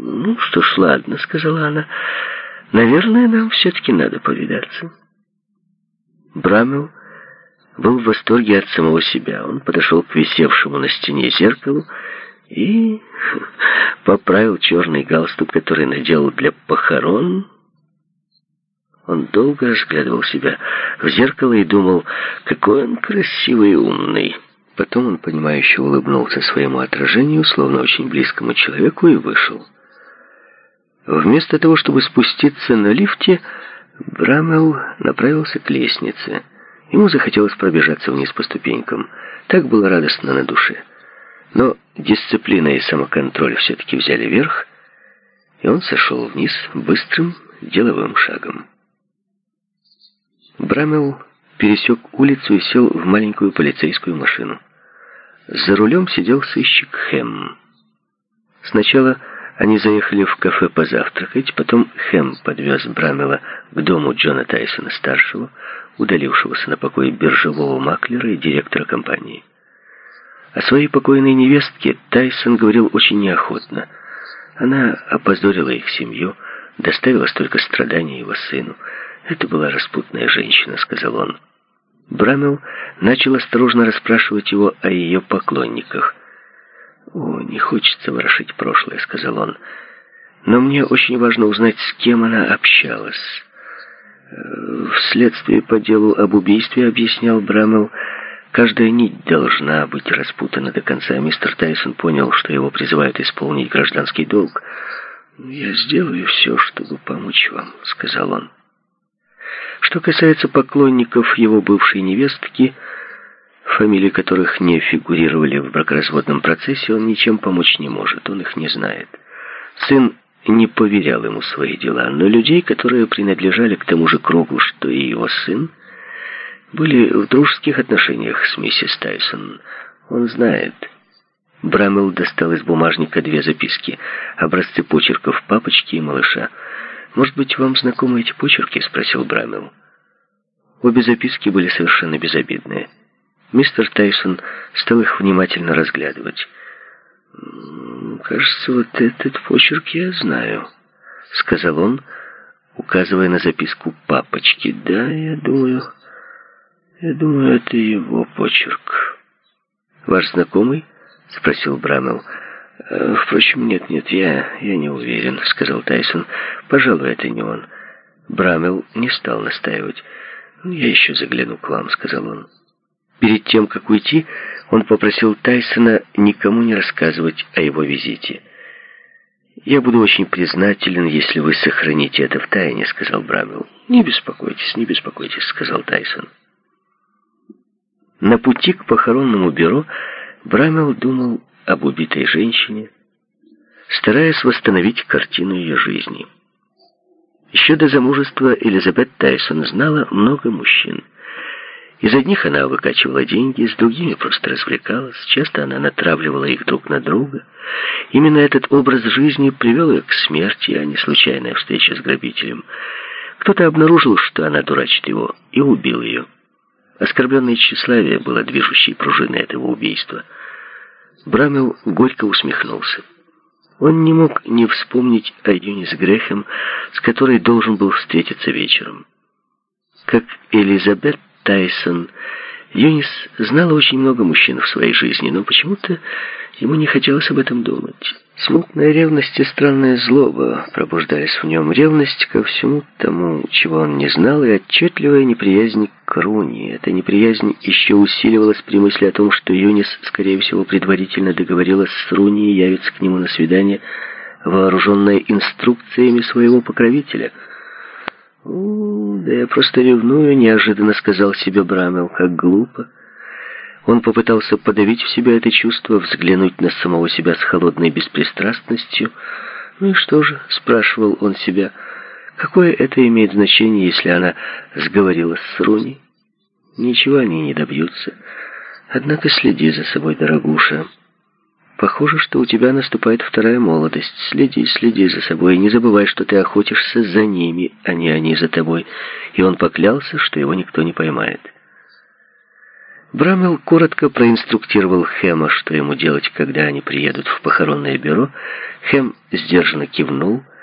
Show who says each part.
Speaker 1: «Ну что ж, ладно», — сказала она. «Наверное, нам все-таки надо повидаться». Брамел был в восторге от самого себя. Он подошел к висевшему на стене зеркалу и поправил черный галстук, который надел для похорон. Он долго разглядывал себя в зеркало и думал, какой он красивый и умный. Потом он, понимающе улыбнулся своему отражению, словно очень близкому человеку, и вышел. Вместо того, чтобы спуститься на лифте, Брамел направился к лестнице. Ему захотелось пробежаться вниз по ступенькам. Так было радостно на душе. Но дисциплина и самоконтроль все-таки взяли верх, и он сошел вниз быстрым деловым шагом. Брамел пересек улицу и сел в маленькую полицейскую машину. За рулем сидел сыщик Хэм. Сначала они заехали в кафе позавтракать, потом Хэм подвез Брамела к дому Джона Тайсона-старшего, удалившегося на покой биржевого маклера и директора компании. О своей покойной невестке Тайсон говорил очень неохотно. Она опозорила их семью, доставила столько страданий его сыну. «Это была распутная женщина», — сказал он. Брамел начал осторожно расспрашивать его о ее поклонниках. «О, не хочется ворошить прошлое», — сказал он. «Но мне очень важно узнать, с кем она общалась». «В следствии по делу об убийстве», — объяснял Брамел, — «каждая нить должна быть распутана до конца». Мистер Тайсон понял, что его призывают исполнить гражданский долг. «Я сделаю все, чтобы помочь вам», — сказал он. Что касается поклонников его бывшей невестки, фамилии которых не фигурировали в бракоразводном процессе, он ничем помочь не может, он их не знает. Сын не поверял ему свои дела, но людей, которые принадлежали к тому же кругу, что и его сын, были в дружеских отношениях с миссис Тайсон. Он знает. Брамел достал из бумажника 2 записки, образцы почерков папочки и малыша. «Может быть, вам знакомы эти почерки?» — спросил Брамел. Обе записки были совершенно безобидные. Мистер Тайсон стал их внимательно разглядывать. «Кажется, вот этот почерк я знаю», — сказал он, указывая на записку папочки. «Да, я думаю, это его почерк». «Ваш знакомый?» — спросил Брамел. «Впрочем, нет, я не уверен», — сказал Тайсон. «Пожалуй, это не он». Брамел не стал настаивать. «Я еще загляну к вам», — сказал он. Перед тем, как уйти, он попросил Тайсона никому не рассказывать о его визите. «Я буду очень признателен, если вы сохраните это в тайне», — сказал Брамел. Не беспокойтесь», — сказал Тайсон. На пути к похоронному бюро Брамел думал об убитой женщине, стараясь восстановить картину ее жизни. Еще до замужества Элизабет Тайсон знала много мужчин. Из одних она выкачивала деньги, с другими просто развлекалась. Часто она натравливала их друг на друга. Именно этот образ жизни привел ее к смерти, а не случайная встреча с грабителем. Кто-то обнаружил, что она дурачит его, и убил ее. Оскорбленное тщеславие было движущей пружиной этого убийства. Брамел горько усмехнулся. Он не мог не вспомнить о Юнис Грэхэм, с которой должен был встретиться вечером. Как Элизабет Тайсон, Юнис знала очень много мужчин в своей жизни, но почему-то ему не хотелось об этом думать. Смутная ревность и странная злоба пробуждались в нем. Ревность ко всему тому, чего он не знал, и отчетливая неприязнь к Руни. Эта неприязнь еще усиливалась при мысли о том, что Юнис, скорее всего, предварительно договорилась с Руни и явится к нему на свидание, вооруженная инструкциями своего покровителя. «Да я просто ревную», — неожиданно сказал себе Брамел, — «как глупо». Он попытался подавить в себе это чувство, взглянуть на самого себя с холодной беспристрастностью. «Ну и что же?» — спрашивал он себя. «Какое это имеет значение, если она сговорилась с Руни? Ничего они не добьются. Однако следи за собой, дорогуша. Похоже, что у тебя наступает вторая молодость. Следи за собой, и не забывай, что ты охотишься за ними, а не они за тобой». И он поклялся, что его никто не поймает. Брамел коротко проинструктировал Хэма, что ему делать, когда они приедут в похоронное бюро. Хэм сдержанно кивнул,